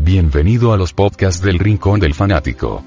Bienvenido a los podcasts del Rincón del Fanático.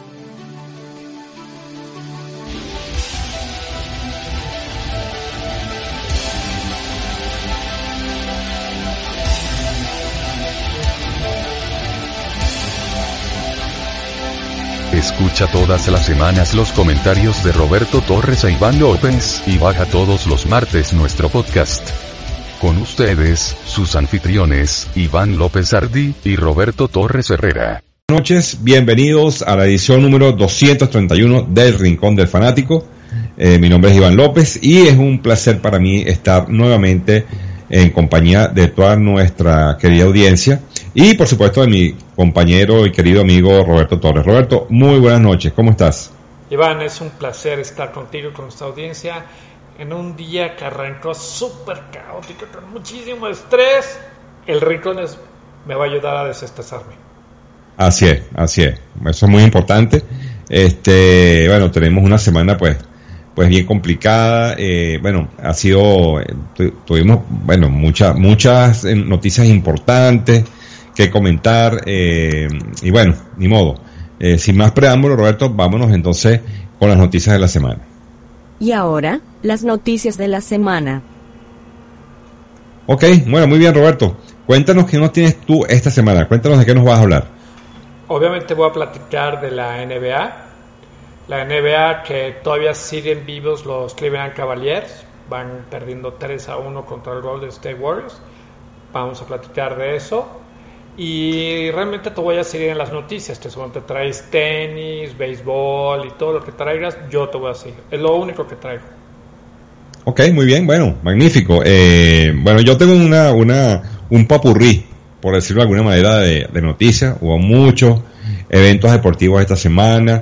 Escucha todas las semanas los comentarios de Roberto Torres e Iván López, y baja todos los martes nuestro podcast. Con ustedes, sus anfitriones, Iván López Ardi y Roberto Torres Herrera. Buenas noches, bienvenidos a la edición número 231 del Rincón del Fanático. Mi nombre es Iván López y es un placer para mí estar nuevamente en compañía de toda nuestra querida audiencia y por supuesto de mi compañero y querido amigo Roberto Torres. Roberto, muy buenas noches, ¿cómo estás? Iván, es un placer estar contigo y con nuestra audiencia en un día que arrancó súper caótico, con muchísimo estrés. El Rincón me va a ayudar a desestresarme. Así es, eso es muy importante. Bueno, tenemos una semana pues bien complicada. Ha sido, tuvimos muchas noticias importantes que comentar, y bueno, ni modo. Sin más preámbulo, Roberto, vámonos entonces con las noticias de la semana. Y ahora, las noticias de la semana. Ok, bueno, muy bien, Roberto. Cuéntanos qué nos tienes tú esta semana. Cuéntanos de qué nos vas a hablar. Obviamente voy a platicar de la NBA. La NBA que todavía siguen vivos los Cleveland Cavaliers. Van perdiendo 3-1 contra el Golden State Warriors. Vamos a platicar de eso. Y realmente te voy a seguir en las noticias. Que según te traes tenis, béisbol y todo lo que traigas, yo te voy a seguir. Es lo único que traigo. Ok, muy bien, bueno, magnífico. Yo tengo un popurrí, por decirlo de alguna manera, de noticias. Hubo muchos eventos deportivos esta semana.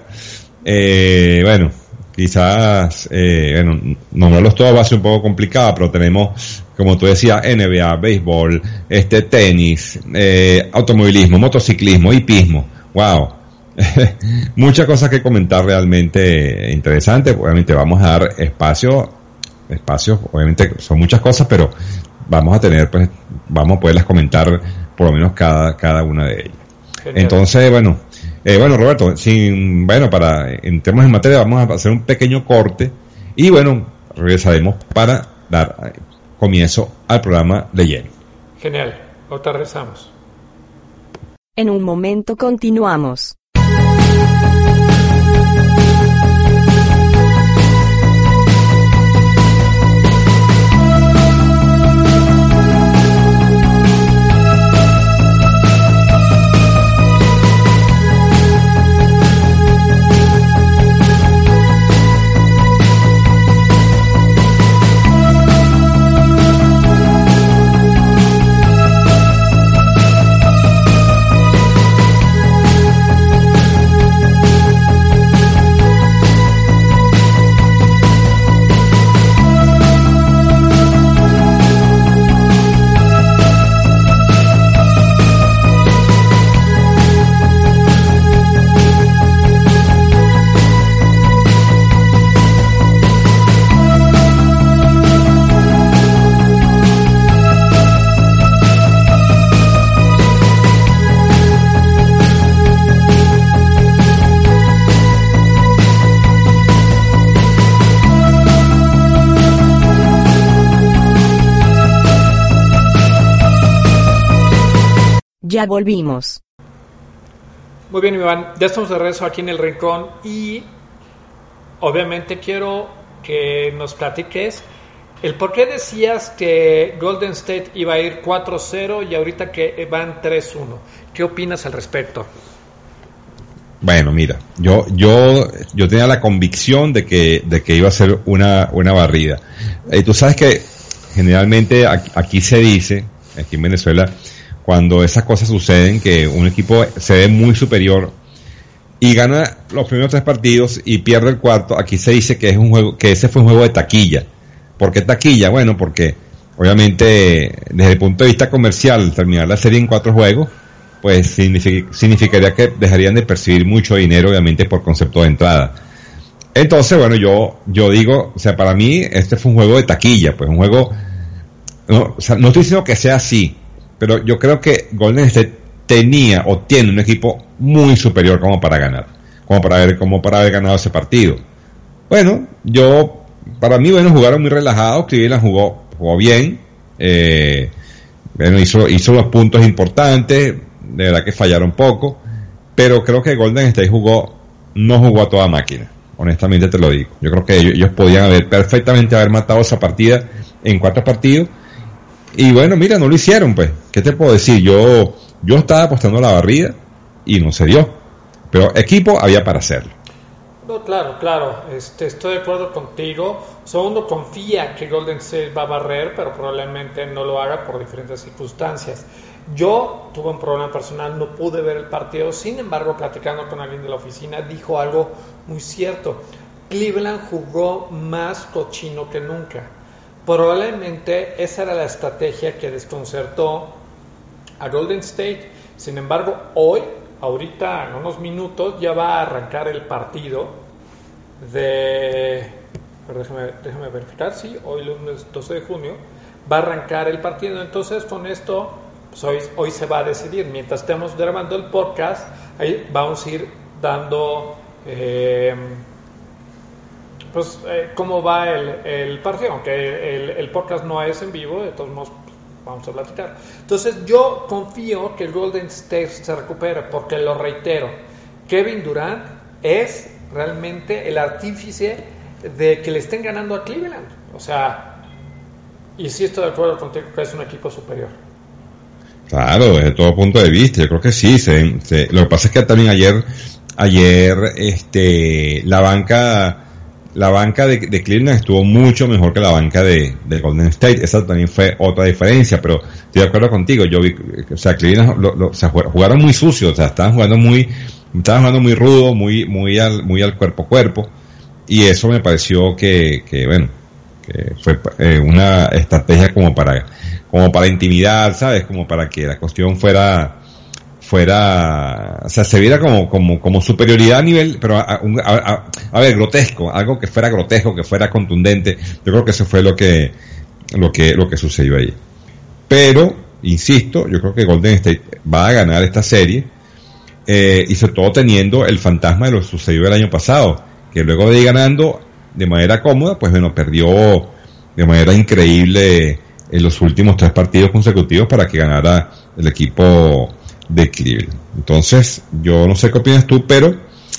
Quizás, nombrarlos todos va a ser un poco complicado, pero tenemos, como tú decías, NBA, béisbol, tenis, automovilismo, motociclismo, hipismo. Wow. Muchas cosas que comentar realmente interesantes. Obviamente vamos a dar espacios, obviamente son muchas cosas, pero vamos a poderlas comentar por lo menos cada una de ellas. Genial. Entonces, Roberto, entremos en materia, vamos a hacer un pequeño corte y regresaremos para dar comienzo al programa de lleno. Genial, ahorita regresamos. En un momento continuamos. Ya volvimos. Muy bien, Iván, ya estamos de regreso aquí en el Rincón y obviamente quiero que nos platiques el por qué decías que Golden State iba a ir 4-0 y ahorita que van 3-1. ¿Qué opinas al respecto? Bueno, mira, yo tenía la convicción de que iba a ser una barrida. Tú sabes que generalmente aquí se dice, aquí en Venezuela, cuando esas cosas suceden, que un equipo se ve muy superior y gana los primeros 3 partidos y pierde el cuarto, aquí se dice que ese fue un juego de taquilla. ¿Por qué taquilla? Bueno, porque obviamente desde el punto de vista comercial, terminar la serie en 4 juegos, pues significaría que dejarían de percibir mucho dinero, obviamente, por concepto de entrada. Entonces, yo digo, para mí este fue un juego de taquilla, pues un juego, no estoy diciendo que sea así, pero yo creo que Golden State tenía o tiene un equipo muy superior como para ganar, como para haber ganado ese partido. Bueno, para mí, jugaron muy relajados. Cleveland jugó bien, hizo los puntos importantes, de verdad que fallaron poco, pero creo que Golden State no jugó a toda máquina, honestamente te lo digo. Yo creo que ellos podían perfectamente haber matado esa partida en 4 partidos, y bueno, mira, no lo hicieron, pues. ¿Qué te puedo decir? Yo estaba apostando a la barrida y no se dio, pero equipo había para hacerlo. No, claro, estoy de acuerdo contigo. Uno confía que Golden State va a barrer, pero probablemente no lo haga por diferentes circunstancias. Yo tuve un problema personal, no pude ver el partido. Sin embargo, platicando con alguien de la oficina, dijo algo muy cierto. Cleveland jugó más cochino que nunca. Probablemente esa era la estrategia que desconcertó a Golden State. Sin embargo, ahorita en unos minutos ya va a arrancar el partido pero déjame verificar, sí, hoy lunes 12 de junio va a arrancar el partido. Entonces con esto pues hoy se va a decidir. Mientras estemos grabando el podcast, ahí vamos a ir dando cómo va el partido, aunque el podcast no es en vivo, de todos modos vamos a platicar. Entonces yo confío que el Golden State se recupere, porque lo reitero, Kevin Durant es realmente el artífice de que le estén ganando a Cleveland. O sea, y sí estoy de acuerdo contigo que es un equipo superior. Claro, desde todo punto de vista, yo creo que sí. Lo que pasa es que también ayer la banca de Cleveland estuvo mucho mejor que la banca de Golden State. Esa también fue otra diferencia, pero estoy de acuerdo contigo. Yo vi, o sea, Cleveland jugaron muy sucio, o sea, estaban jugando muy rudo, muy al cuerpo a cuerpo, y eso me pareció que fue una estrategia como para intimidar, ¿sabes? Como para que la cuestión fuera, o sea, se viera como superioridad a nivel, pero a ver, grotesco, algo que fuera grotesco, que fuera contundente. Yo creo que eso fue lo que sucedió ahí. Pero, insisto, yo creo que Golden State va a ganar esta serie, y sobre todo teniendo el fantasma de lo que sucedió el año pasado, que luego de ir ganando de manera cómoda, pues perdió de manera increíble en los últimos 3 partidos consecutivos para que ganara el equipo de Cleveland. Entonces, yo no sé qué opinas tú, pero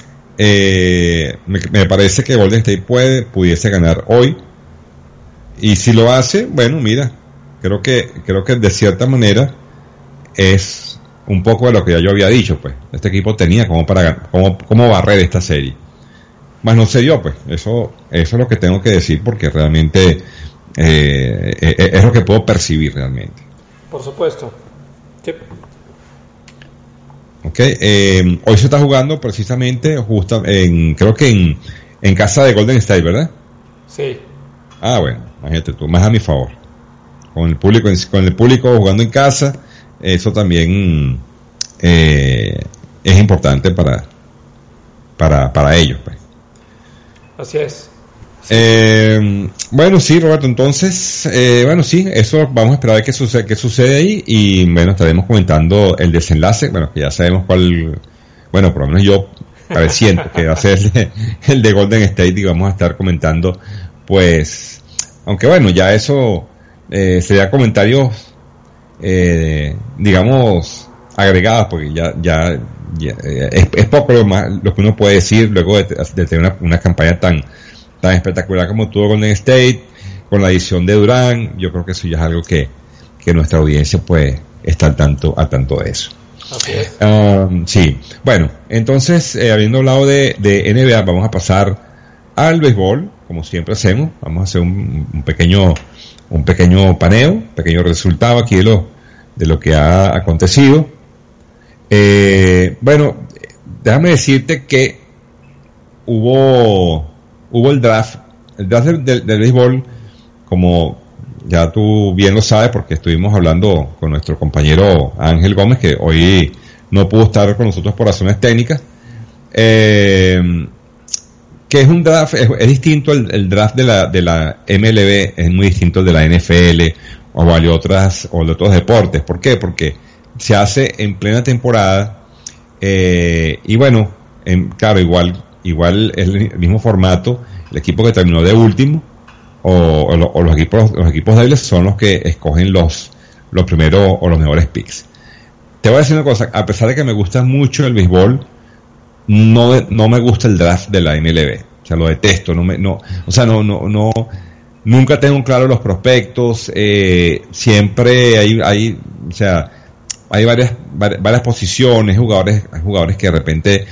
me parece que Golden State pudiese ganar hoy, y si lo hace, bueno, mira, creo que de cierta manera es un poco de lo que ya yo había dicho, pues este equipo tenía como barrer esta serie, más no se dio, pues eso es lo que tengo que decir, porque realmente es lo que puedo percibir realmente. Por supuesto. Sí. Okay, hoy se está jugando precisamente creo que en casa de Golden State, ¿verdad? Sí. Ah, bueno, imagínate tú, más a mi favor. Con el público jugando en casa, eso también es importante para ellos, pues. Así es. Bueno, sí, Roberto, entonces, sí, eso vamos a esperar a ver qué sucede ahí, y bueno, estaremos comentando el desenlace, que ya sabemos cuál, por lo menos yo siento que va a ser el de Golden State, y vamos a estar comentando, pues, aunque ya eso sería comentarios, digamos, agregados, porque ya es poco lo que uno puede decir luego de tener una campaña tan espectacular como tuvo Golden State, con la adición de Durant. Yo creo que eso ya es algo que nuestra audiencia puede estar a tanto de eso. Así es. Sí, bueno, entonces, habiendo hablado de NBA, vamos a pasar al béisbol, como siempre hacemos. Vamos a hacer un pequeño paneo, pequeño resultado aquí de lo que ha acontecido. Déjame decirte que hubo el draft del béisbol, como ya tú bien lo sabes, porque estuvimos hablando con nuestro compañero Ángel Gómez, que hoy no pudo estar con nosotros por razones técnicas, que es un draft, es distinto el draft de la MLB, es muy distinto al de la NFL o de otros deportes. ¿Por qué? Porque se hace en plena temporada, y bueno, claro, igual el mismo formato, el equipo que terminó de último, o los equipos débiles son los que escogen los primeros o los mejores picks. Te voy a decir una cosa, a pesar de que me gusta mucho el béisbol, no me gusta el draft de la MLB. O sea, lo detesto, nunca tengo claro los prospectos, siempre hay varias posiciones, jugadores que de repente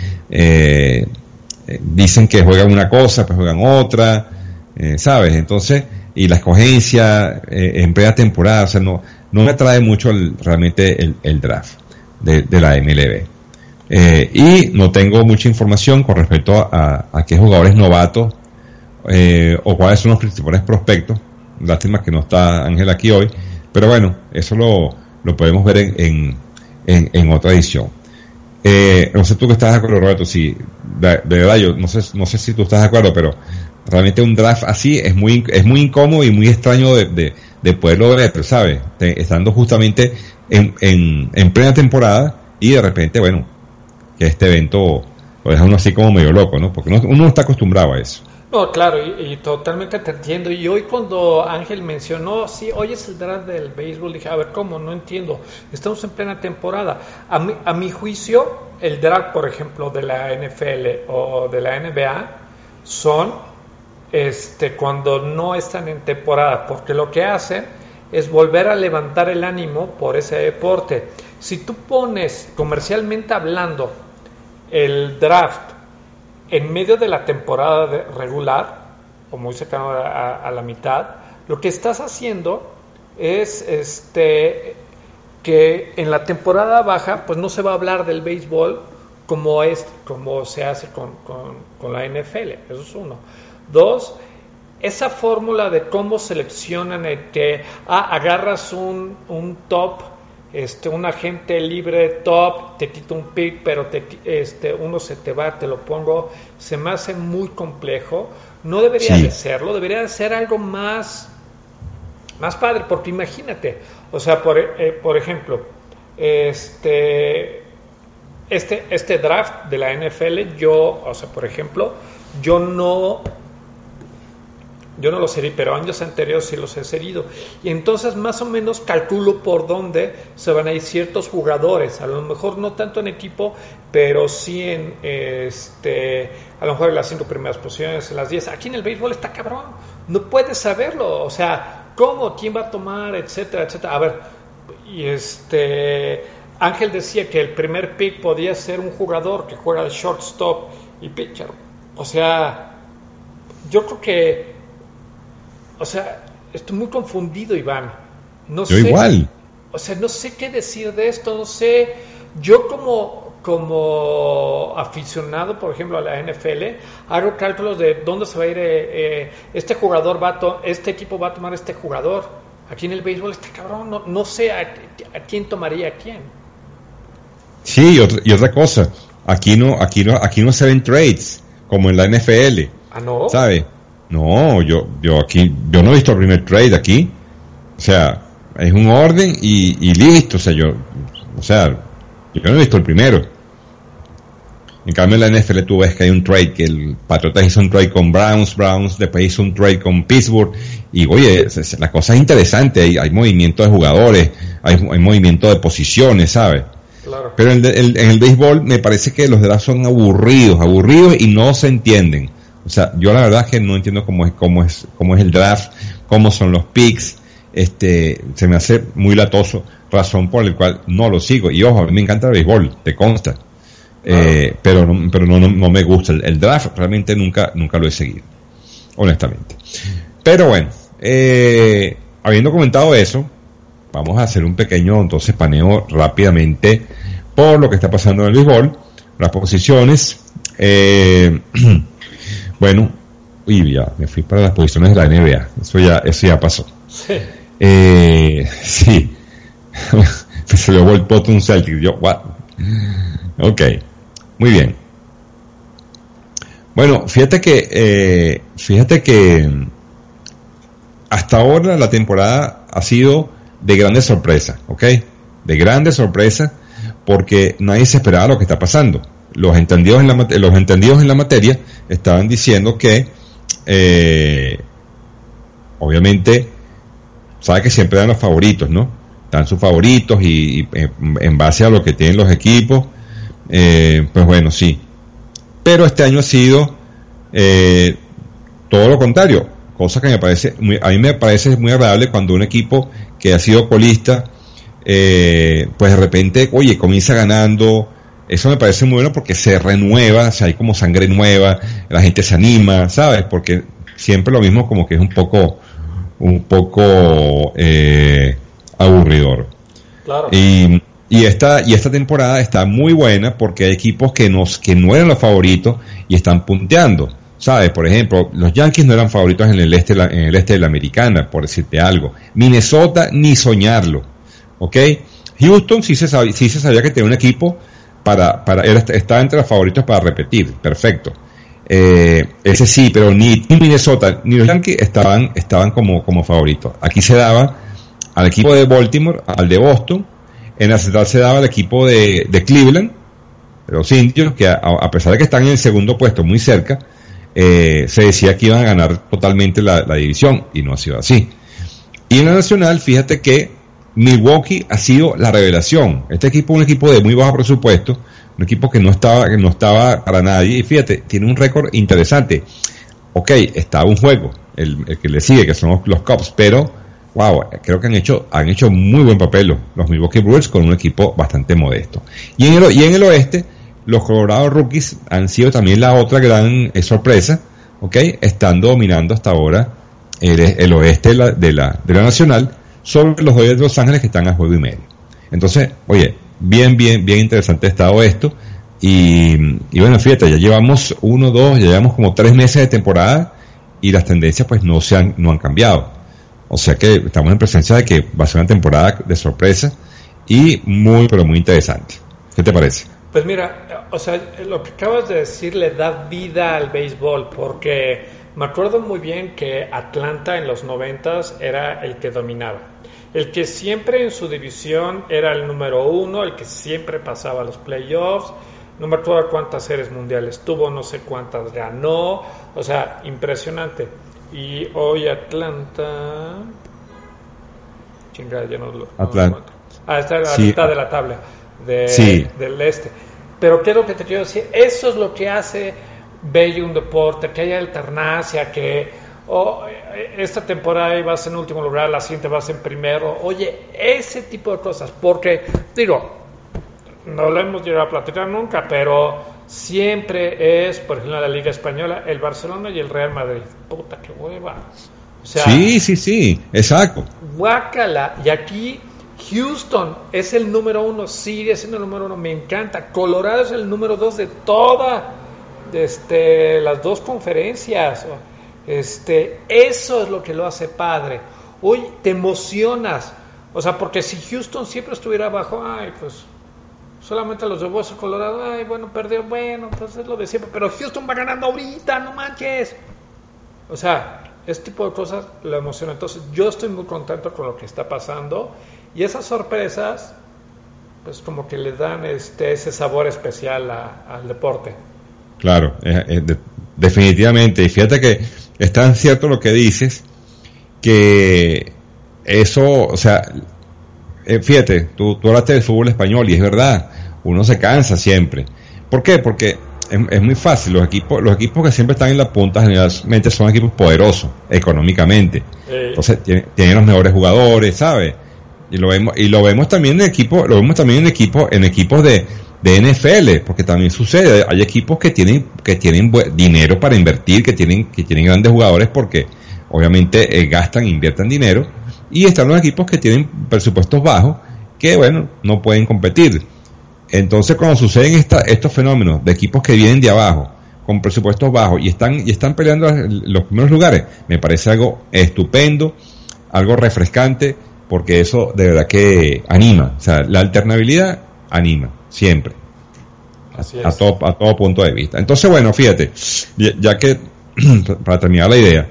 dicen que juegan una cosa, pues juegan otra, ¿sabes? Entonces, y la escogencia en plena temporada, o sea, no me atrae mucho realmente el draft de la MLB. Y no tengo mucha información con respecto a qué jugadores novatos o cuáles son los principales prospectos. Lástima que no está Ángel aquí hoy, pero bueno, eso lo podemos ver en otra edición. No sé tú que estás de acuerdo, Roberto. Sí, de verdad, yo no sé si tú estás de acuerdo, pero realmente un draft así es muy incómodo y muy extraño de poderlo ver, ¿sabes? Estando justamente en plena temporada y de repente, bueno, que este evento lo deja uno así como medio loco, ¿no? Porque uno no está acostumbrado a eso. No, claro, y totalmente te entiendo. Y hoy cuando Ángel mencionó, sí, hoy es el draft del béisbol, dije, a ver, ¿cómo? No entiendo. Estamos en plena temporada. A mi juicio, el draft, por ejemplo, de la NFL o de la NBA son cuando no están en temporada, porque lo que hacen es volver a levantar el ánimo por ese deporte. Si tú pones, comercialmente hablando, el draft en medio de la temporada regular, o muy cercano a la mitad, lo que estás haciendo es que en la temporada baja pues no se va a hablar del béisbol como se hace con la NFL. Eso es uno. Dos, esa fórmula de cómo seleccionan que agarras un top, un agente libre top, te quita un pick, pero uno se te va, te lo pongo, se me hace muy complejo. No debería de serlo, debería de ser algo más padre, porque imagínate, o sea, por ejemplo, este draft de la NFL, por ejemplo, yo no lo seguí, pero años anteriores sí los he seguido. Y entonces más o menos calculo por dónde se van a ir ciertos jugadores. A lo mejor no tanto en equipo, pero sí a lo mejor en las 5 primeras posiciones, en las 10. Aquí en el béisbol está cabrón. No puedes saberlo. O sea, ¿cómo? ¿Quién va a tomar? Etcétera, etcétera. A ver, y Ángel decía que el primer pick podía ser un jugador que juega de shortstop y pitcher. O sea, yo creo que estoy muy confundido, Iván. No sé, igual. O sea, no sé qué decir de esto, no sé. Yo como aficionado, por ejemplo, a la NFL, hago cálculos de dónde se va a ir este jugador, este equipo va a tomar este jugador. Aquí en el béisbol está cabrón, no sé a quién tomaría a quién. Sí, y otra cosa, aquí no se ven trades como en la NFL. ¿Ah, no? ¿Sabes? No, yo no he visto el primer trade aquí. O sea, es un orden y listo. Yo no he visto el primero. En cambio en la NFL tú ves que hay un trade, que el Patriotas hizo un trade con Browns, después hizo un trade con Pittsburgh, y oye, la cosa es interesante, hay movimiento de jugadores, hay movimiento de posiciones, ¿sabes? Claro. Pero en el béisbol me parece que los drafts son aburridos y no se entienden. O sea, yo la verdad es que no entiendo cómo es el draft, cómo son los picks, se me hace muy latoso, razón por la cual no lo sigo. Y ojo, a mí me encanta el béisbol, te consta. Pero no me gusta el draft, realmente nunca lo he seguido, honestamente. Pero bueno, habiendo comentado eso, vamos a hacer un pequeño entonces paneo rápidamente por lo que está pasando en el béisbol, las posiciones. Bueno, ya me fui para las posiciones de la NBA. Eso ya pasó. Sí. Sí. Se le volvió un Celtic. Yo, what? Ok. Muy bien. Bueno, fíjate que hasta ahora la temporada ha sido de grandes sorpresas, ¿ok? de grandes sorpresas, porque nadie se esperaba lo que está pasando. Los entendidos en la materia estaban diciendo que, obviamente, sabe que siempre dan los favoritos, ¿no? Dan sus favoritos y en base a lo que tienen los equipos, pues bueno, sí. Pero este año ha sido todo lo contrario, cosa que a mí me parece muy agradable cuando un equipo que ha sido colista, pues de repente, oye, comienza ganando. Eso me parece muy bueno porque se renueva, o sea, hay como sangre nueva, la gente se anima, ¿sabes? Porque siempre lo mismo como que es un poco aburridor. Claro. Y esta temporada está muy buena porque hay equipos que no eran los favoritos y están punteando, ¿sabes? Por ejemplo, los Yankees no eran favoritos en el este de la Americana, por decirte algo. Minnesota, ni soñarlo, ¿ok? Houston sí se sabía que tenía un equipo estaba entre los favoritos para repetir, perfecto. Ese sí, pero ni Minnesota ni los Yankees estaban como favoritos. Aquí se daba al equipo de Baltimore, al de Boston. En la central se daba al equipo de Cleveland, los indios, que a pesar de que están en el segundo puesto, muy cerca, se decía que iban a ganar totalmente la división, y no ha sido así. Y en la nacional, fíjate que Milwaukee ha sido la revelación. Este equipo es un equipo de muy bajo presupuesto, un equipo que no estaba para nadie, y fíjate, tiene un récord interesante. Ok, estaba un juego, el que le sigue, que son los Cubs, pero wow, creo que han hecho muy buen papel los Milwaukee Brewers con un equipo bastante modesto. Y en el oeste, los Colorado Rockies han sido también la otra gran sorpresa, ok, están dominando hasta ahora el oeste de la nacional, sobre los Dodgers de Los Ángeles, que están a juego y medio. Entonces, oye, bien interesante ha estado esto. Y bueno, fíjate, ya llevamos ya llevamos como 3 meses de temporada y las tendencias pues no han cambiado. O sea que estamos en presencia de que va a ser una temporada de sorpresa y muy, pero muy interesante. ¿Qué te parece? Pues mira, o sea, lo que acabas de decir le da vida al béisbol, porque me acuerdo muy bien que Atlanta en los 90s era el que dominaba. El que siempre en su división era el número 1, el que siempre pasaba a los playoffs. No me acuerdo cuántas series mundiales tuvo, no sé cuántas ganó. O sea, impresionante. Y hoy Atlanta... Chingada, ya no lo... Atlanta. Está en la sí. mitad de la tabla sí. del este. Pero ¿qué es lo que te quiero decir? Eso es lo que hace bello un deporte, que haya alternancia, que esta temporada ibas en último lugar, la siguiente vas en primero. Oye, ese tipo de cosas, porque, digo, no lo hemos llegado a platicar nunca, pero siempre es, por ejemplo, la Liga Española, el Barcelona y el Real Madrid. Puta, qué hueva. O sea, sí, exacto. Guácala. Y aquí Houston es el número 1, sigue siendo el número 1, me encanta. Colorado es el número 2 de todas las dos conferencias. Eso es lo que lo hace padre. Hoy te emocionas, o sea, porque si Houston siempre estuviera abajo, ay, pues solamente los de Hueso Colorado, ay, bueno, perdió, bueno, pues es lo de siempre, pero Houston va ganando ahorita, no manches. O sea, este tipo de cosas lo emociona. Entonces yo estoy muy contento con lo que está pasando, y esas sorpresas pues como que le dan ese sabor especial al deporte. Claro, definitivamente. Y fíjate que es tan cierto lo que dices, que eso, o sea, fíjate, tú hablaste del fútbol español y es verdad, uno se cansa siempre. ¿Por qué? Porque es muy fácil. Los equipos que siempre están en la punta generalmente son equipos poderosos económicamente. Entonces tienen los mejores jugadores, ¿sabes? Y lo vemos también en equipos de NFL, porque también sucede, hay equipos que tienen dinero para invertir, que tienen grandes jugadores porque obviamente invierten dinero, y están los equipos que tienen presupuestos bajos, que bueno, no pueden competir. Entonces cuando suceden estos fenómenos de equipos que vienen de abajo, con presupuestos bajos, y están peleando los primeros lugares, me parece algo estupendo, algo refrescante, porque eso de verdad que anima. O sea, la alternabilidad anima, siempre. A todo punto de vista. Entonces, bueno, fíjate, ya que, para terminar la idea,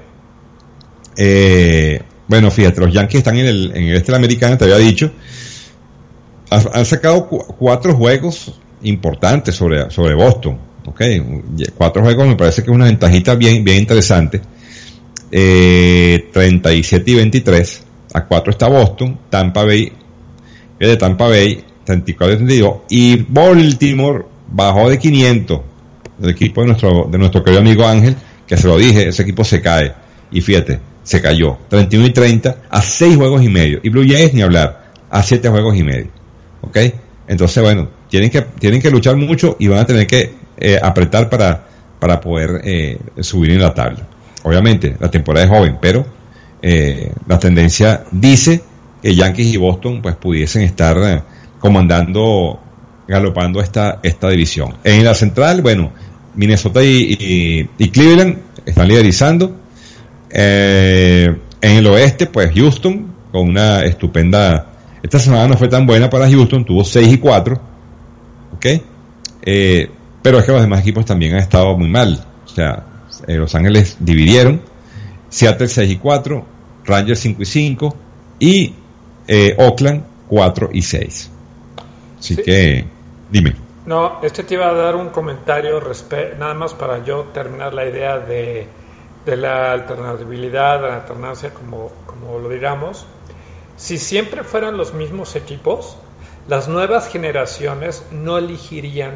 bueno, fíjate, los Yankees están en el este de la Americana, te había dicho, han sacado 4 juegos importantes sobre Boston. Okay, 4 juegos me parece que es una ventajita bien interesante. 37 y 23. A 4 está Boston, Tampa Bay, 34 y 32. Y Baltimore bajó de 500. El equipo de nuestro querido amigo Ángel, que se lo dije, ese equipo se cae. Y fíjate, se cayó. 31 y 30 a 6 juegos y medio. Y Blue Jays, ni hablar, a 7 juegos y medio. ¿Ok? Entonces, bueno, tienen que luchar mucho y van a tener que apretar para poder subir en la tabla. Obviamente, la temporada es joven, pero la tendencia dice que Yankees y Boston pues pudiesen estar galopando esta división. En la central, bueno, Minnesota y Cleveland están liderizando. En el oeste, pues Houston, con una estupenda... Esta semana no fue tan buena para Houston, tuvo 6 y 4, ¿ok? Pero es que los demás equipos también han estado muy mal. O sea, Los Ángeles dividieron, Seattle 6 y 4, Rangers 5 y 5 y Oakland 4 y 6. Así sí. Que, dime. No, te iba a dar un comentario nada más para yo terminar la idea de la alternabilidad, de la alternancia, como lo digamos. Si siempre fueran los mismos equipos, las nuevas generaciones no elegirían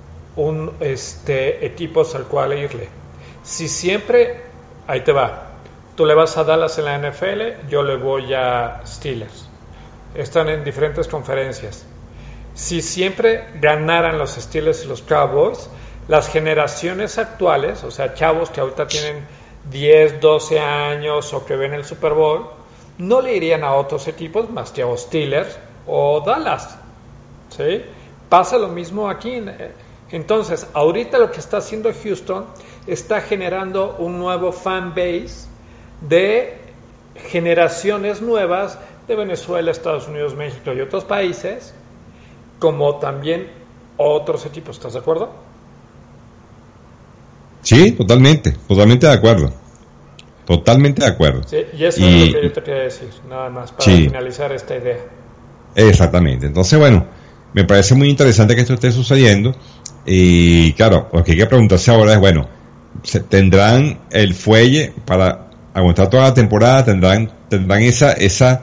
equipos al cual irle. Si siempre, ahí te va, tú le vas a Dallas en la NFL, yo le voy a Steelers. Están en diferentes conferencias. Si siempre ganaran los Steelers y los Cowboys, las generaciones actuales, o sea, chavos que ahorita tienen 10, 12 años o que ven el Super Bowl, no le irían a otros equipos más que a Steelers o Dallas. ¿Sí? Pasa lo mismo aquí. Entonces, ahorita lo que está haciendo Houston está generando un nuevo fan base de generaciones nuevas de Venezuela, Estados Unidos, México y otros países, como también otros equipos. ¿Estás de acuerdo? Sí, totalmente de acuerdo. Totalmente de acuerdo. Sí, y eso es lo que yo te quería decir, nada más, para finalizar esta idea. Exactamente. Entonces, bueno, me parece muy interesante que esto esté sucediendo. Y claro, lo que hay que preguntarse ahora es, bueno, ¿tendrán el fuelle para aguantar toda la temporada? ¿Tendrán esa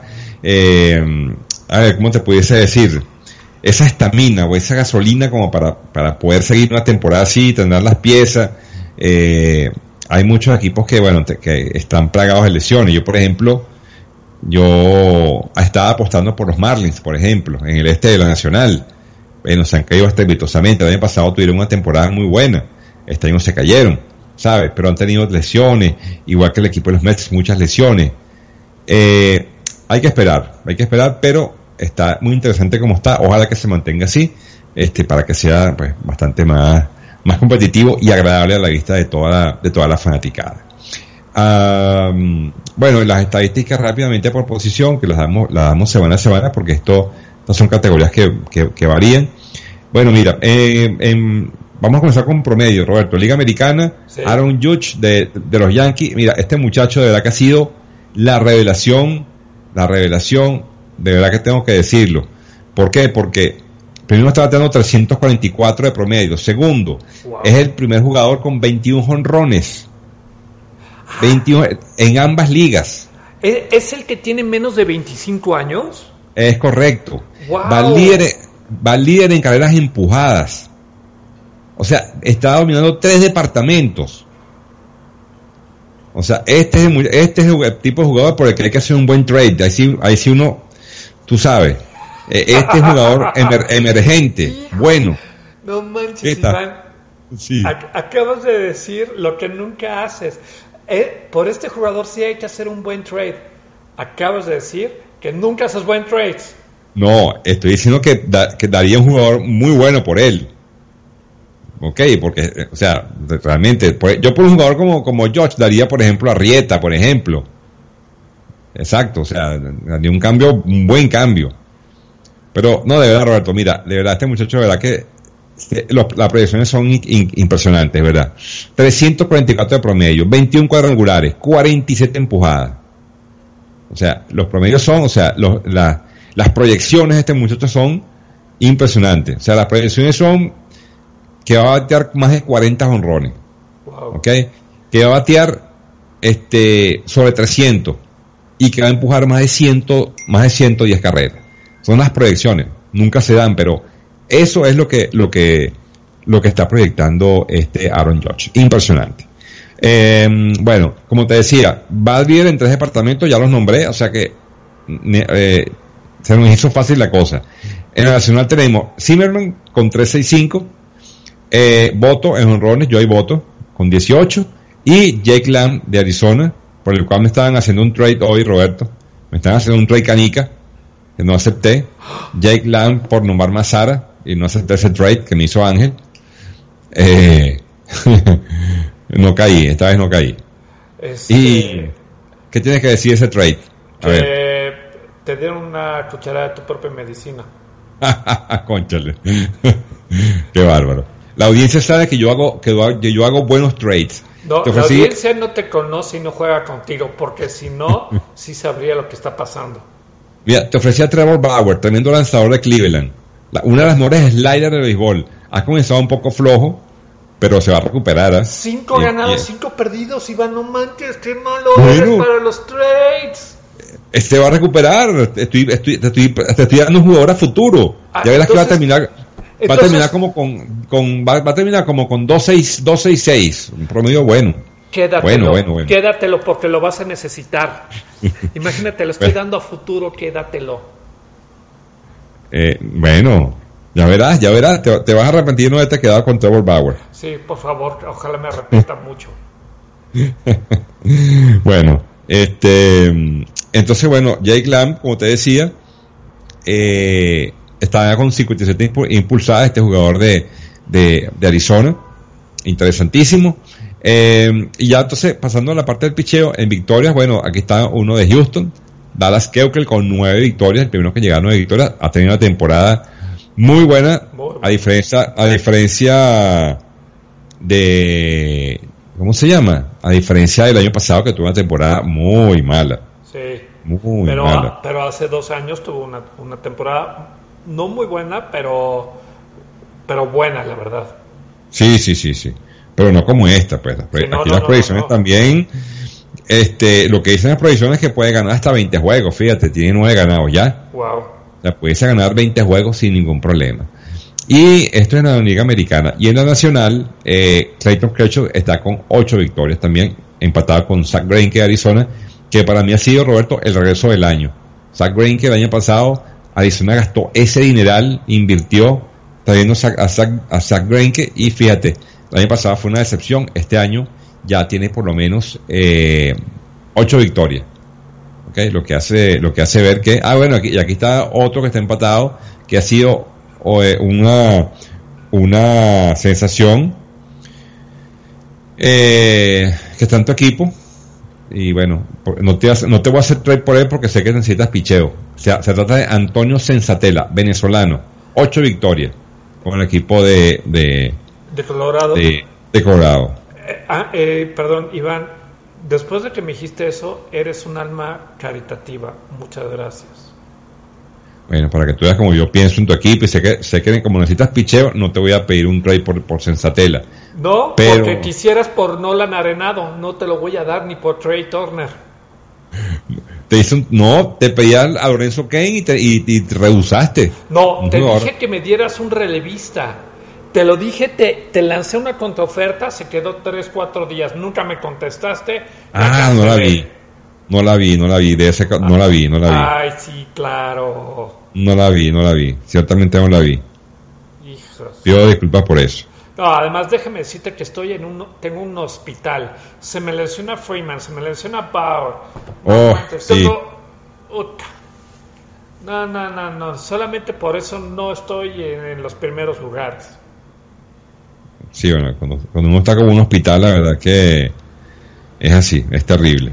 a ver, ¿cómo te pudiese decir? Esa estamina o esa gasolina como para poder seguir una temporada así, tener las piezas. Hay muchos equipos que, bueno, que están plagados de lesiones. Yo, por ejemplo, estaba apostando por los Marlins, por ejemplo, en el este de la Nacional. Bueno, se han caído estrepitosamente. El año pasado tuvieron una temporada muy buena. Este año se cayeron, ¿sabes? Pero han tenido lesiones, igual que el equipo de los Mets, muchas lesiones. Hay que esperar, pero está muy interesante como está. Ojalá que se mantenga así, para que sea pues bastante más competitivo y agradable a la vista de toda la fanaticada. Bueno, las estadísticas rápidamente por posición, que las damos semana a semana, porque estas son categorías que varían. Bueno, mira, vamos a comenzar con promedio, Roberto. Liga Americana, sí. Aaron Judge de los Yankees. Mira, este muchacho de verdad que ha sido la revelación, de verdad que tengo que decirlo. ¿Por qué? Porque primero está bateando 344 de promedio. Segundo, wow, es el primer jugador con 21 jonrones. 21 en ambas ligas. ¿Es el que tiene menos de 25 años? Es correcto. Wow. Va líder en carreras empujadas. O sea, está dominando 3 departamentos. O sea, este es el tipo de jugador por el que hay que hacer un buen trade. Ahí sí uno, tú sabes, este es jugador emergente, bueno. No manches, Iván. Sí. Acabas de decir lo que nunca haces. Por este jugador sí hay que hacer un buen trade. Acabas de decir que nunca haces buen trades. No, estoy diciendo que daría un jugador muy bueno por él. Ok, porque, o sea, realmente, yo por un jugador como George daría, por ejemplo, a Arrieta, por ejemplo. Exacto, o sea, daría un buen cambio. Pero, no, de verdad, Roberto, mira, de verdad, este muchacho, de verdad que las proyecciones son impresionantes, ¿verdad? 344 de promedio, 21 cuadrangulares, 47 empujadas. O sea, los promedios son, o sea, las proyecciones de este muchacho son impresionante. O sea, las proyecciones son que va a batear más de 40 jonrones. Wow. ¿Ok? Que va a batear sobre 300 y que va a empujar más de 110 carreras. Son las proyecciones, nunca se dan, pero eso es lo que está proyectando Aaron Judge. Impresionante. Bueno, como te decía, va a vivir en 3 departamentos, ya los nombré, o sea que se nos hizo fácil la cosa. En la nacional tenemos Zimmerman con 365, Voto en jonrones, Joey Voto con 18, y Jake Lamb de Arizona, por el cual me estaban haciendo un trade hoy, Roberto. Me estaban haciendo un trade canica, que no acepté. Jake Lamb por Nomar Mazara, y no acepté ese trade que me hizo Ángel. No caí, esta vez no caí. ¿Y qué tienes que decir ese trade? A ver. Te dieron una cucharada de tu propia medicina. Cónchale. Qué bárbaro. La audiencia sabe que yo hago buenos trades. No, la audiencia no te conoce y no juega contigo, porque si no, sí sabría lo que está pasando. Mira, te ofrecía Trevor Bauer, tremendo lanzador de Cleveland. Una de las mejores sliders de béisbol. Ha comenzado un poco flojo, pero se va a recuperar. 5 ganados, 5 perdidos, Iván, no manches, qué malo eres para los trades. Va a recuperar. Te estoy dando un jugador a futuro. Ya verás que va a terminar. Va a terminar como va a terminar como con 2.66, un promedio bueno. Quédatelo, bueno. Quédatelo porque lo vas a necesitar. Imagínate, lo estoy dando a futuro, quédatelo. Bueno, ya verás, te vas a arrepentir no haberte quedado con Trevor Bauer. Sí, por favor, ojalá me arrepienta mucho. Bueno, entonces bueno, Jake Lamb, como te decía, está con 57 impulsadas, este jugador de Arizona, interesantísimo. Y ya entonces, pasando a la parte del picheo, en victorias, bueno, aquí está uno de Houston, Dallas Keuchel con 9 victorias, el primero que llega a 9 victorias, ha tenido una temporada muy buena, a diferencia de, ¿cómo se llama? A diferencia del año pasado, que tuvo una temporada muy mala. Sí, muy mala. Pero hace 2 años tuvo una temporada no muy buena, pero buena, la verdad. Sí. Pero no como esta, pues. Aquí las proyecciones también, lo que dicen las proyecciones es que puede ganar hasta 20 juegos, fíjate, tiene 9 ganados ya. Wow. O sea, puede ganar 20 juegos sin ningún problema. Y esto es en la Liga Americana. Y en la Nacional, Clayton Kershaw está con 8 victorias también, empatado con Zach Greinke de Arizona, que para mí ha sido, Roberto, el regreso del año. Zach Greinke el año pasado, Arizona gastó ese dineral, invirtió, trayendo a Zach Greinke, y fíjate, el año pasado fue una decepción, este año ya tiene por lo menos 8 victorias. ¿Okay? Lo que hace ver que, bueno, aquí está otro que está empatado, que ha sido una sensación, que está en tu equipo, y bueno, no te voy a hacer trade por él porque sé que necesitas picheo. O sea, se trata de Antonio Senzatela, venezolano, 8 victorias con el equipo de Colorado. De Colorado. Perdón, Iván, después de que me dijiste eso, eres un alma caritativa. Muchas gracias. Bueno, para que tú veas como yo pienso en tu equipo, y sé que como necesitas picheo, no te voy a pedir un trade por Senzatela. No, pero porque quisieras por Nolan Arenado, no te lo voy a dar ni por Trey Turner. Te pedía a Lorenzo Kane y te rehusaste. No, te dije que me dieras un relevista. Te lo dije, te lancé una contraoferta, se quedó 3-4 días, nunca me contestaste. No la vi, no la vi, no la vi. Ay, sí, claro. No la vi, ciertamente no la vi. Hijos. Pido disculpas por eso. No, además déjame decirte que tengo un hospital, se me lesiona Freeman, se me lesiona Bauer. Sí. No, solamente por eso no estoy en los primeros lugares. Sí, bueno, cuando uno está como en un hospital, la verdad que es así, es terrible.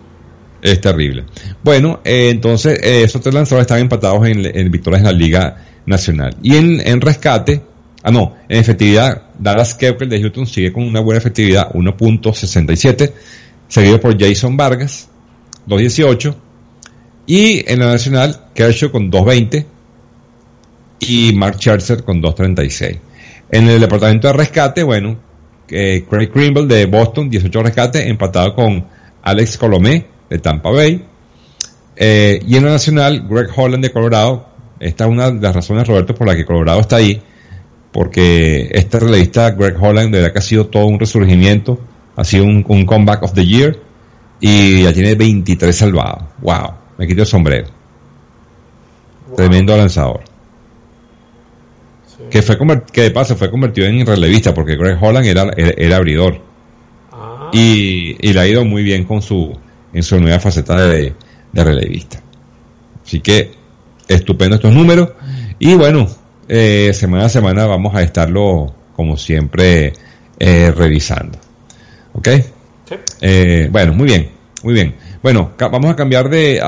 Bueno, entonces esos 3 lanzadores están empatados en victorias en la Liga Nacional. Y en rescate, en efectividad, Dallas Keuchel de Houston sigue con una buena efectividad, 1.67, seguido por Jason Vargas, 2.18, y en la Nacional, Kershaw con 2.20, y Mark Scherzer con 2.36. En el departamento de rescate, bueno, Craig Kimbrel de Boston, 18 rescates, empatado con Alex Colomé de Tampa Bay. Y en la nacional, Greg Holland de Colorado. Esta es una de las razones, Roberto, por la que Colorado está ahí, porque este relevista Greg Holland, de verdad que ha sido todo un resurgimiento, ha sido un comeback of the year, y ya tiene 23 salvados. Wow, me quito el sombrero. Wow. Tremendo lanzador. Sí. Que de paso fue convertido en relevista, porque Greg Holland era abridor. Y le ha ido muy bien en su nueva faceta de relevista. Así que estupendo estos números. Y bueno, semana a semana vamos a estarlo, como siempre, revisando. ¿Ok? Sí. Bueno, muy bien. Bueno, vamos a cambiar de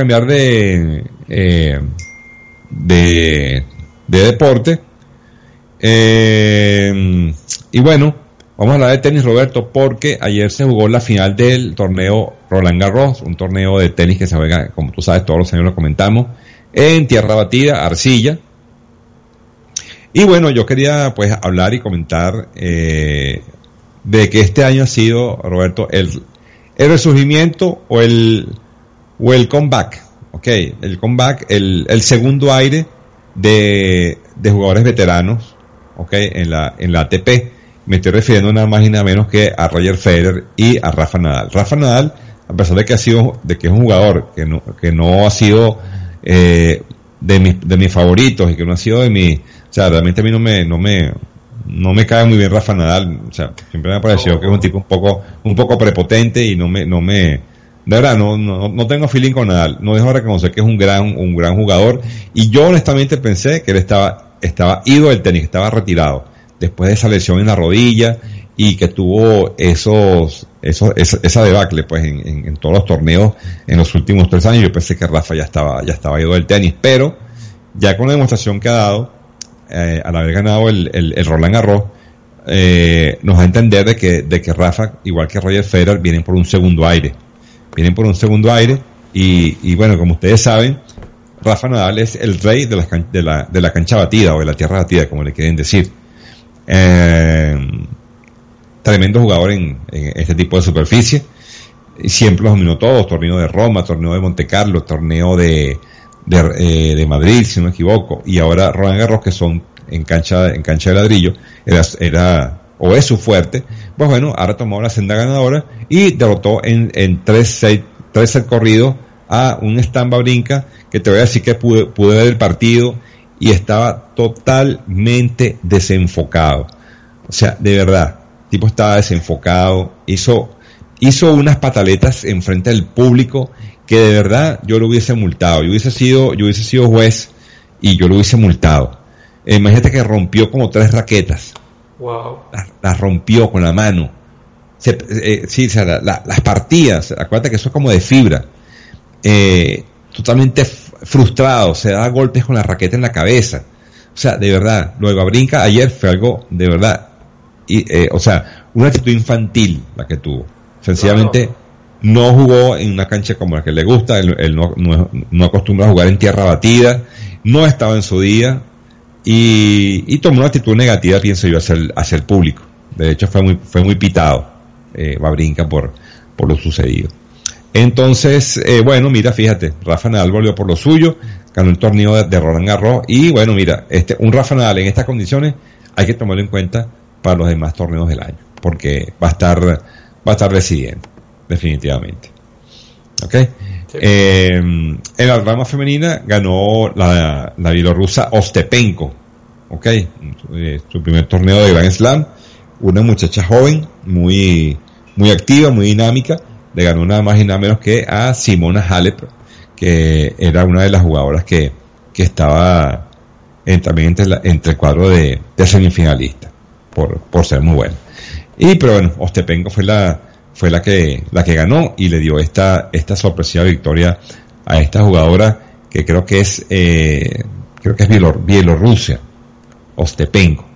deporte. Y bueno, vamos a hablar de tenis, Roberto, porque ayer se jugó la final del torneo Roland Garros, un torneo de tenis que se juega, como tú sabes, todos los años lo comentamos, en tierra batida, arcilla. Y bueno, yo quería pues hablar y comentar de que este año ha sido, Roberto, el resurgimiento o el comeback, okay, el comeback, el segundo aire de jugadores veteranos, okay, en la ATP. Me estoy refiriendo nada más y nada menos que a Roger Federer y a Rafa Nadal. Rafa Nadal, a pesar de que es un jugador que no ha sido de mis favoritos y que no ha sido o sea, realmente a mí no me cae muy bien Rafa Nadal. O sea, siempre me ha parecido que es un tipo un poco prepotente y de verdad no tengo feeling con Nadal. No dejo de reconocer que es un gran jugador, y yo honestamente pensé que él estaba ido del tenis, estaba retirado después de esa lesión en la rodilla y que tuvo esa debacle pues en todos los torneos en los últimos 3 años. Yo pensé que Rafa ya estaba ido del tenis, pero ya con la demostración que ha dado al haber ganado el Roland Garros, nos da a entender de que Rafa, igual que Roger Federer, vienen por un segundo aire y bueno, como ustedes saben, Rafa Nadal es el rey de la cancha batida o de la tierra batida, como le quieren decir. Tremendo jugador en este tipo de superficie, siempre los dominó todos: torneo de Roma, torneo de Monte Carlo, torneo de Madrid, si no me equivoco, y ahora Roland Garros, que son en cancha de ladrillo, era o es su fuerte. Pues bueno, ahora tomó la senda ganadora y derrotó en 3 sets corridos a un Stan Wawrinka, que te voy a decir que pude ver el partido y estaba totalmente desenfocado. O sea, de verdad, el tipo estaba desenfocado, hizo unas pataletas enfrente del público que de verdad yo lo hubiese multado. Yo hubiese sido juez y yo lo hubiese multado. Imagínate que rompió como 3 raquetas. Wow. Las rompió con la mano. Sí, o sea, las partidas, acuérdate que eso es como de fibra. Totalmente frustrado, se da golpes con la raqueta en la cabeza. O sea, de verdad, lo de Wawrinka ayer fue algo de verdad, o sea, una actitud infantil la que tuvo. Sencillamente no jugó en una cancha como la que le gusta, él no acostumbra a jugar en tierra batida, no estaba en su día y tomó una actitud negativa, pienso yo, hacia el público. De hecho fue muy pitado Wawrinka por lo sucedido. Entonces, bueno, mira, fíjate, Rafa Nadal volvió por lo suyo, ganó el torneo de Roland Garros, y bueno, mira, un Rafa Nadal en estas condiciones hay que tomarlo en cuenta para los demás torneos del año, porque va a estar decidiendo, definitivamente. ¿Ok? Sí. En la rama femenina ganó la bielorrusa Ostapenko, ¿ok? Su primer torneo de Grand Slam, una muchacha joven, muy activa, muy dinámica. Le ganó nada más y nada menos que a Simona Halep, que era una de las jugadoras que estaba también entre el cuadro de semifinalistas, por ser muy buena. Pero bueno, Ostapenko fue la que ganó y le dio esta sorpresiva victoria a esta jugadora que creo que es Bielorrusia, Ostapenko.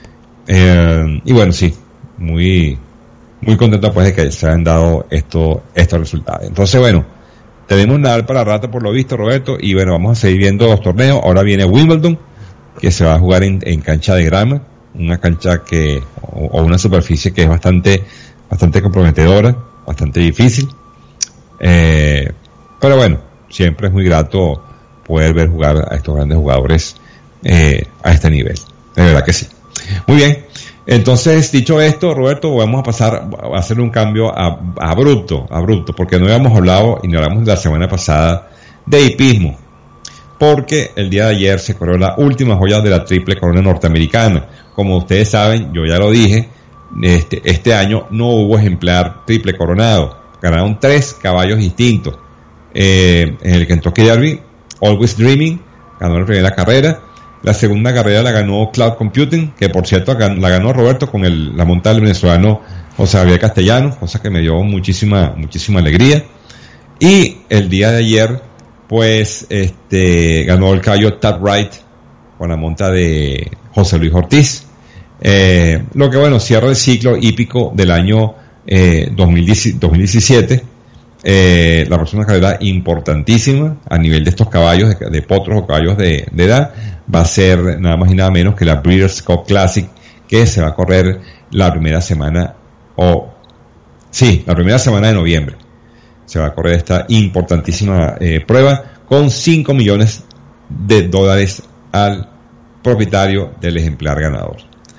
Y bueno, sí, muy contento pues de que se hayan dado estos resultados. Entonces, bueno, tenemos Nadal para rato por lo visto, Roberto, y bueno, vamos a seguir viendo los torneos. Ahora viene Wimbledon, que se va a jugar en cancha de grama, una cancha o una superficie que es bastante comprometedora, bastante difícil, pero bueno, siempre es muy grato poder ver jugar a estos grandes jugadores a este nivel, de verdad que sí. Muy bien, entonces dicho esto, Roberto, vamos a pasar a hacer un cambio abrupto, porque no habíamos hablado y no hablamos la semana pasada de hipismo, porque el día de ayer se corrió la última joya de la triple corona norteamericana. Como ustedes saben, yo ya lo dije, este año no hubo ejemplar triple coronado, ganaron 3 caballos distintos. En el Kentucky Derby, Always Dreaming ganó la primera carrera, la segunda carrera la ganó Cloud Computing, que por cierto la ganó Roberto con la monta del venezolano José Javier Castellano, cosa que me dio muchísima alegría. Y el día de ayer, pues, ganó el caballo Tap Right con la monta de José Luis Ortiz. Lo que bueno, cierra el ciclo hípico del año 2017. La próxima carrera importantísima a nivel de estos caballos, de potros o caballos de edad, va a ser nada más y nada menos que la Breeders' Cup Classic, que se va a correr la primera semana de noviembre. Se va a correr esta importantísima prueba con $5 millones al propietario del ejemplar ganador.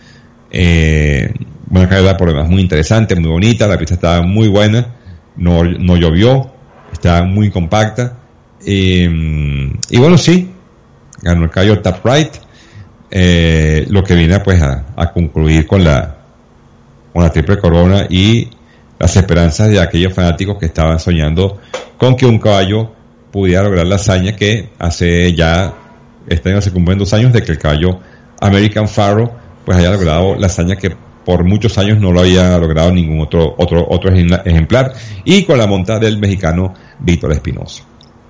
Una carrera por demás muy interesante, muy bonita, la pista estaba muy buena, no llovió, estaba muy compacta, y bueno, sí, ganó el caballo Tap Right, lo que viene pues a concluir con la triple corona y las esperanzas de aquellos fanáticos que estaban soñando con que un caballo pudiera lograr la hazaña que hace ya, este año se cumplen 2 años de que el caballo American Pharoah pues haya logrado la hazaña que por muchos años no lo había logrado ningún otro ejemplar, y con la monta del mexicano Víctor Espinosa.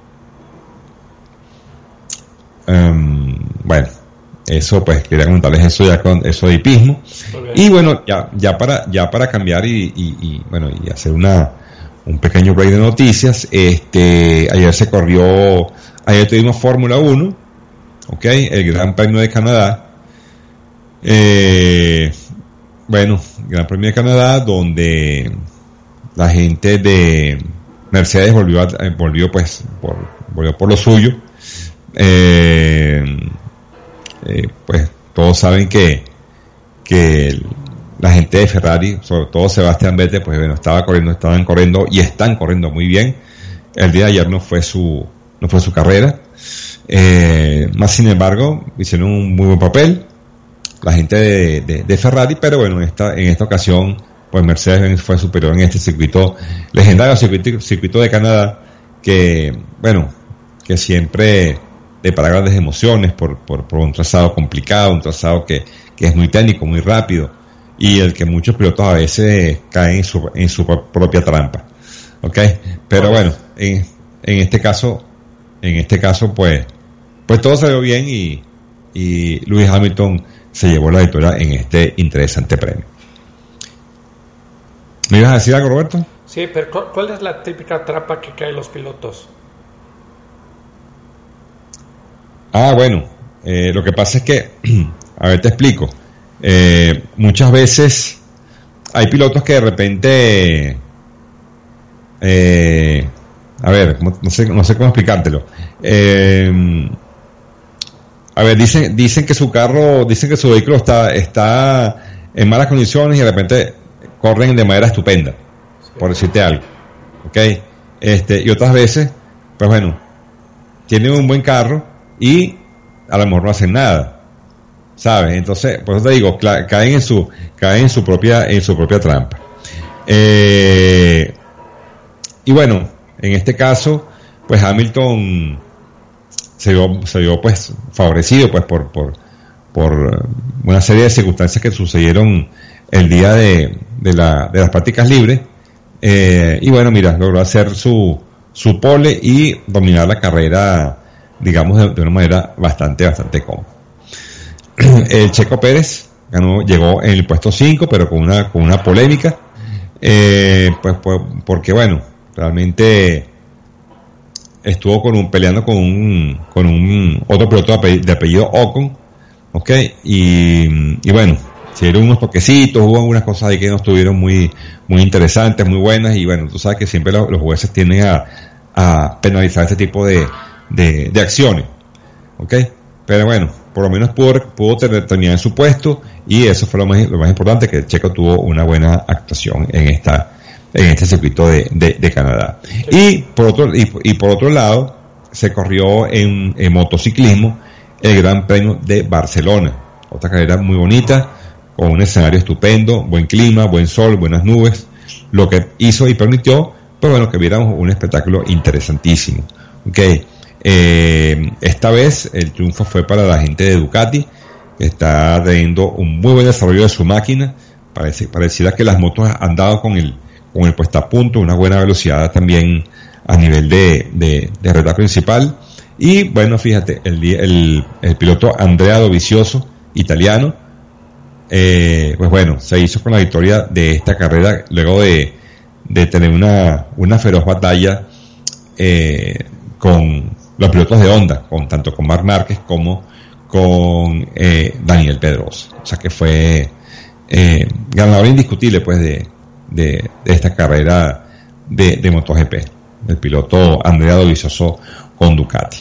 Bueno, eso pues quería comentarles eso ya con eso de hipismo. Y bueno, ya para cambiar y hacer un pequeño break de noticias, ayer tuvimos Fórmula 1, el Gran Premio de Canadá. Gran Premio de Canadá, donde la gente de Mercedes volvió por lo suyo. Pues todos saben que la gente de Ferrari, sobre todo Sebastián Vettel, pues bueno, estaban corriendo y están corriendo muy bien. El día de ayer no fue su carrera, más sin embargo hicieron un muy buen papel la gente de Ferrari, pero bueno, en esta ocasión pues Mercedes fue superior en este circuito legendario, circuito de Canadá, que siempre depara grandes emociones por un trazado complicado, un trazado que es muy técnico, muy rápido, y el que muchos pilotos a veces caen en su propia trampa, pero bueno, en este caso pues todo salió bien y Lewis Hamilton se llevó la victoria en este interesante premio. ¿Me ibas a decir algo, Roberto? Sí, pero ¿cuál es la típica trampa que caen los pilotos? Lo que pasa es que, a ver, te explico. Muchas veces hay pilotos que de repente, no sé cómo explicártelo. Dicen que su vehículo está en malas condiciones y de repente corren de manera estupenda, por decirte algo, y otras veces, pues bueno, tienen un buen carro y a lo mejor no hacen nada, ¿sabes? Entonces, por eso te digo, caen en su propia trampa. Y bueno, en este caso, pues Hamilton se vio pues favorecido pues por una serie de circunstancias que sucedieron el día de las prácticas libres, y bueno, mira, logró hacer su pole y dominar la carrera, digamos, de una manera bastante cómoda. El Checo Pérez llegó en el puesto 5, pero con una polémica, porque bueno, realmente estuvo peleando con un otro piloto de apellido Ocon, ¿ok? Y bueno, se dieron unos toquecitos, hubo algunas cosas ahí que no estuvieron muy interesantes, muy buenas, y bueno, tú sabes que siempre los jueces tienden a penalizar este tipo de acciones, ¿ok? Pero bueno, por lo menos pudo terminar en su puesto, y eso fue lo más importante, que Checo tuvo una buena actuación en este circuito de Canadá. Y por otro lado, se corrió en motociclismo el Gran Premio de Barcelona, otra carrera muy bonita, con un escenario estupendo, buen clima, buen sol, buenas nubes, lo que hizo y permitió, pues bueno, que viéramos un espectáculo interesantísimo. Okay. Esta vez el triunfo fue para la gente de Ducati, que está teniendo un muy buen desarrollo de su máquina. Pareciera que las motos han dado con el puesta a punto, una buena velocidad también a nivel de recta principal. Y bueno, fíjate, el piloto Andrea Dovizioso, italiano, pues bueno, se hizo con la victoria de esta carrera luego de tener una feroz batalla con los pilotos de Honda, tanto con Marc Márquez como con Daniel Pedrosa. O sea que fue ganador indiscutible pues de esta carrera de MotoGP, el piloto Andrea Dovizioso con Ducati.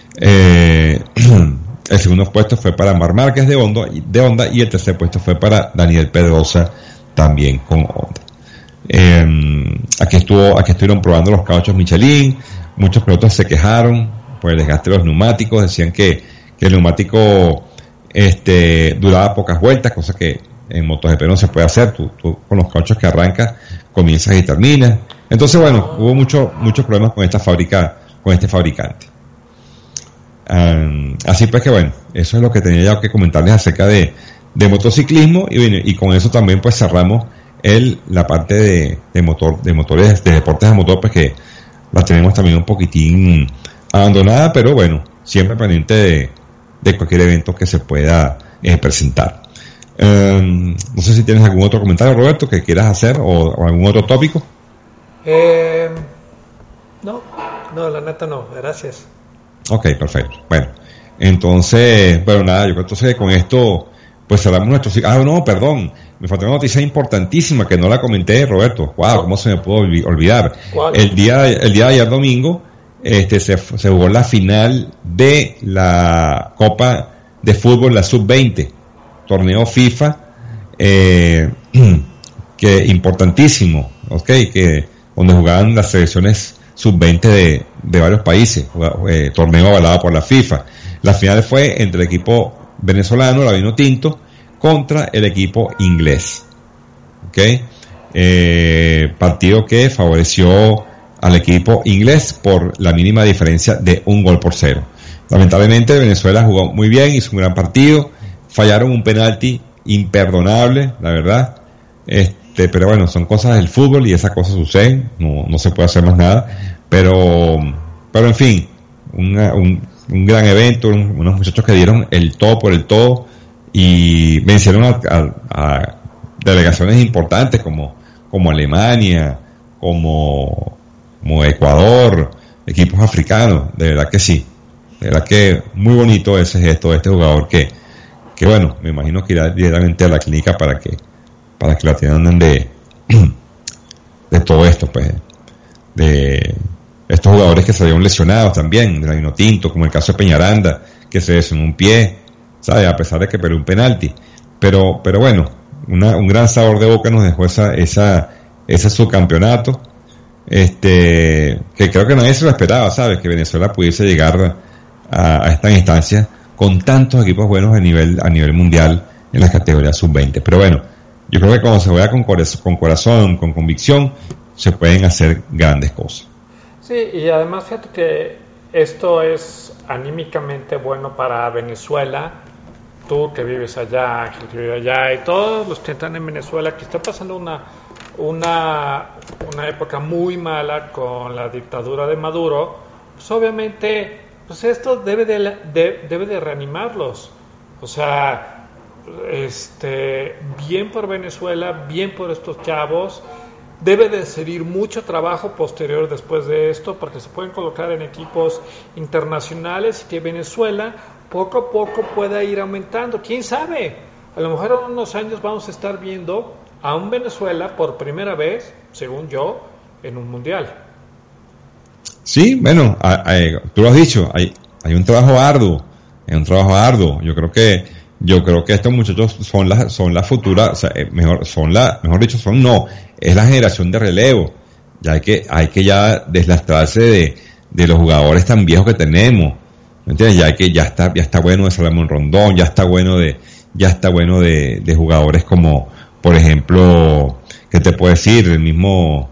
El segundo puesto fue para Marc Márquez de Honda, y el tercer puesto fue para Daniel Pedrosa, también con Honda. Aquí estuvieron probando los cauchos Michelin. Muchos pilotos se quejaron por el desgaste de los neumáticos, decían que el neumático duraba pocas vueltas, cosa que en MotoGP no se puede hacer. Tú con los cauchos que arrancas comienzas y terminas. Entonces bueno, hubo muchos problemas con esta fábrica, con este fabricante. Así pues que bueno, eso es lo que tenía ya que comentarles acerca de motociclismo, y bueno, y con eso también pues cerramos la parte de motores, de deportes de motor, pues que la tenemos también un poquitín abandonada, pero bueno, siempre pendiente de cualquier evento que se pueda presentar. No sé si tienes algún otro comentario, Roberto, que quieras hacer, o algún otro tópico. No, la neta no, gracias. Ok, perfecto. Bueno, entonces, bueno, nada, yo creo que con esto pues cerramos nuestro... no, perdón, me faltó una noticia importantísima que no la comenté, Roberto. Wow, cómo se me pudo olvidar. ¿Cuál? El día de ayer domingo se jugó la final de la Copa de Fútbol, la Sub-20, torneo FIFA, que importantísimo, okay, que donde jugaban las selecciones Sub-20 de varios países, torneo avalado por la FIFA. La final fue entre el equipo venezolano, la Vinotinto, contra el equipo inglés. ¿Okay? Partido que favoreció al equipo inglés por la mínima diferencia de 1-0. Lamentablemente Venezuela jugó muy bien, hizo un gran partido, fallaron un penalti imperdonable, la verdad. Pero bueno, son cosas del fútbol y esas cosas suceden, no se puede hacer más nada, pero en fin, un gran evento, unos muchachos que dieron el todo por el todo y vencieron a delegaciones importantes como Alemania, como Ecuador, equipos africanos. De verdad que sí, de verdad que muy bonito ese gesto de este jugador que bueno, me imagino que irá directamente a la clínica para que lo atiendan de todo esto, pues, de estos jugadores que salieron lesionados también, de la Vinotinto, como el caso de Peñaranda, que se lesionó un pie, ¿sabes? A pesar de que perdió un penalti. Pero bueno, un gran sabor de boca nos dejó ese subcampeonato, que creo que nadie se lo esperaba, ¿sabes? Que Venezuela pudiese llegar a estas instancias con tantos equipos buenos a nivel mundial en las categorías sub-20. Pero bueno, yo creo que cuando se juega con corazón, con convicción, se pueden hacer grandes cosas. Sí, y además fíjate que esto es anímicamente bueno para Venezuela. Tú que vives allá, Ángel que vive allá, y todos los que están en Venezuela, que está pasando una época muy mala con la dictadura de Maduro, pues obviamente pues esto debe de reanimarlos. O sea, bien por Venezuela, bien por estos chavos. Debe de seguir mucho trabajo posterior después de esto, porque se pueden colocar en equipos internacionales y que Venezuela poco a poco pueda ir aumentando. ¿Quién sabe? A lo mejor en unos años vamos a estar viendo a un Venezuela por primera vez, según yo, en un mundial. Sí, bueno, tú lo has dicho, hay un trabajo arduo, Yo creo que estos muchachos son la futura, o sea, es la generación de relevo. Ya hay que ya deslastrarse de los jugadores tan viejos que tenemos. ¿Me entiendes? Ya está bueno de Salomón Rondón, ya está bueno de jugadores como, por ejemplo, ¿qué te puedo decir? El mismo,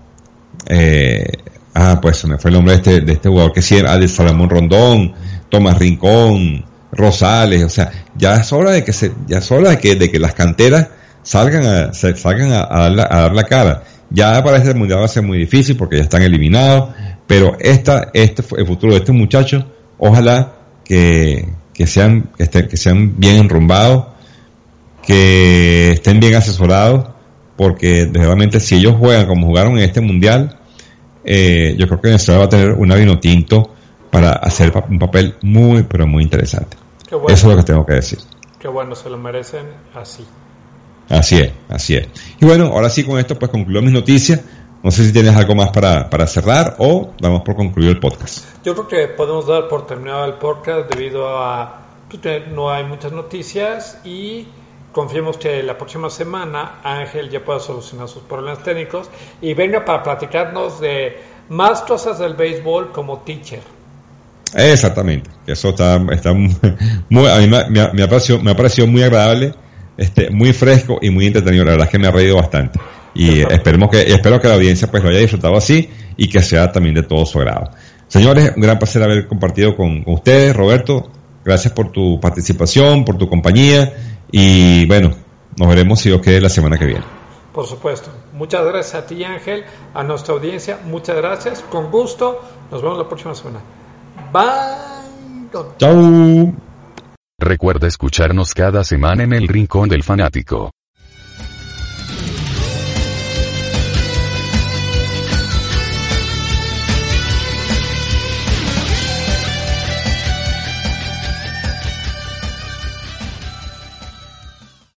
pues se me fue el nombre de este jugador que sí era de Salomón Rondón, Tomás Rincón, Rosales. O sea, ya es hora de que las canteras salgan a dar la cara. Ya para este mundial va a ser muy difícil porque ya están eliminados, pero el futuro de estos muchachos, ojalá que sean bien enrumbados, que estén bien asesorados, porque realmente si ellos juegan como jugaron en este mundial, yo creo que Venezuela va a tener un vino tinto para hacer un papel muy, pero muy interesante. Bueno. Eso es lo que tengo que decir. Qué bueno, se lo merecen así. Así es. Y bueno, ahora sí, con esto pues concluyo mis noticias. No sé si tienes algo más para cerrar o damos por concluido el podcast. Yo creo que podemos dar por terminado el podcast debido a que no hay muchas noticias y confiemos que la próxima semana Ángel ya pueda solucionar sus problemas técnicos y venga para platicarnos de más cosas del béisbol como teacher. Exactamente, eso está muy, a mí me ha parecido muy agradable, muy fresco y muy entretenido. La verdad es que me ha reído bastante y espero que la audiencia pues lo haya disfrutado así y que sea también de todo su agrado. Señores, un gran placer haber compartido con ustedes. Roberto, gracias por tu participación, por tu compañía y bueno, nos veremos si Dios quiere la semana que viene. Por supuesto. Muchas gracias a ti, Ángel, a nuestra audiencia, muchas gracias, con gusto, nos vemos la próxima semana. Bye. Chau. Recuerda escucharnos cada semana en El Rincón del Fanático.